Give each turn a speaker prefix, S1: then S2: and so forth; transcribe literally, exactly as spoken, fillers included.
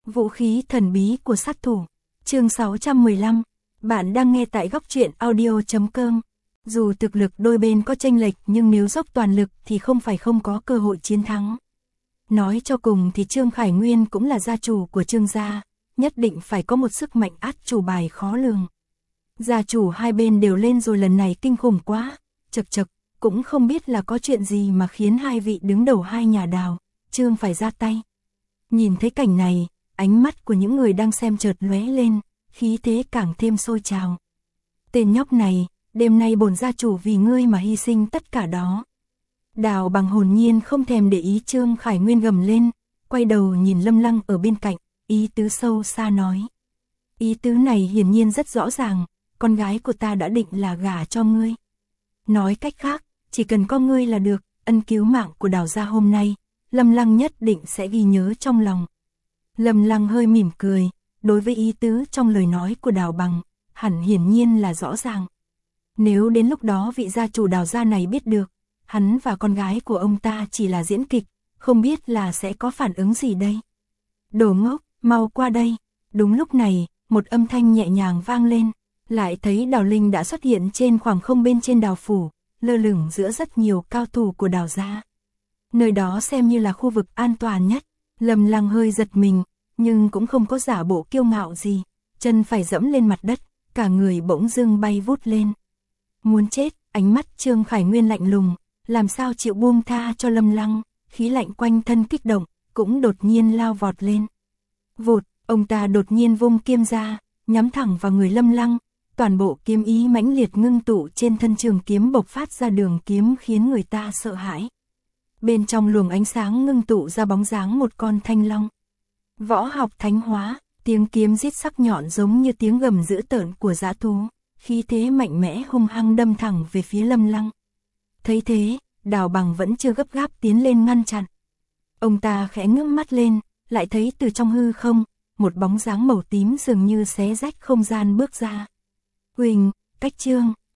S1: Vũ khí thần bí của sát thủ. Chương sáu trăm mười lăm. Bạn đang nghe tại góc truyện audio chấm com. Dù thực lực đôi bên có chênh lệch nhưng nếu dốc toàn lực thì không phải không có cơ hội chiến thắng. Nói cho cùng thì Trương Khải Nguyên cũng là gia chủ của Trương gia, nhất định phải có một sức mạnh át chủ bài khó lường. Gia chủ hai bên đều lên rồi, lần này kinh khủng quá, chật chật, cũng không biết là có chuyện gì mà khiến hai vị đứng đầu hai nhà Đào, Trương phải ra tay. Nhìn thấy cảnh này, ánh mắt của những người đang xem chợt lóe lên, khí thế càng thêm sôi trào. Tên nhóc này, đêm nay bổn gia chủ vì ngươi mà hy sinh tất cả đó. Đào Bằng hồn nhiên không thèm để ý Trương Khải Nguyên gầm lên, quay đầu nhìn Lâm Lăng ở bên cạnh, ý tứ sâu xa nói. Ý tứ này hiển nhiên rất rõ ràng, con gái của ta đã định là gả cho ngươi. Nói cách khác, chỉ cần có ngươi là được, ân cứu mạng của Đào gia hôm nay, Lâm Lăng nhất định sẽ ghi nhớ trong lòng. Lâm Lăng hơi mỉm cười, đối với ý tứ trong lời nói của Đào Bằng, hẳn hiển nhiên là rõ ràng. Nếu đến lúc đó vị gia chủ Đào gia này biết được, hắn và con gái của ông ta chỉ là diễn kịch, không biết là sẽ có phản ứng gì đây. Đồ ngốc, mau qua đây. Đúng lúc này, một âm thanh nhẹ nhàng vang lên, lại thấy Đào Linh đã xuất hiện trên khoảng không bên trên Đào phủ, lơ lửng giữa rất nhiều cao thủ của Đào gia. Nơi đó xem như là khu vực an toàn nhất. Lâm Lăng hơi giật mình, nhưng cũng không có giả bộ kiêu ngạo gì, chân phải dẫm lên mặt đất, cả người bỗng dưng bay vút lên. Muốn chết, ánh mắt Trương Khải Nguyên lạnh lùng, làm sao chịu buông tha cho Lâm Lăng, khí lạnh quanh thân kích động, cũng đột nhiên lao vọt lên. Vụt, ông ta đột nhiên vung kiếm ra, nhắm thẳng vào người Lâm Lăng, toàn bộ kiếm ý mãnh liệt ngưng tụ trên thân trường kiếm bộc phát ra đường kiếm khiến người ta sợ hãi. Bên trong luồng ánh sáng ngưng tụ ra bóng dáng một con thanh long. Võ học thánh hóa, tiếng kiếm rít sắc nhọn giống như tiếng gầm dữ tợn của dã thú, khí thế mạnh mẽ hung hăng đâm thẳng về phía Lâm Lăng. Thấy thế, Đào Bằng vẫn chưa gấp gáp tiến lên ngăn chặn. Ông ta khẽ ngước mắt lên, lại thấy từ trong hư không, một bóng dáng màu tím dường như xé rách không gian bước ra. Huỳnh, cách Trương,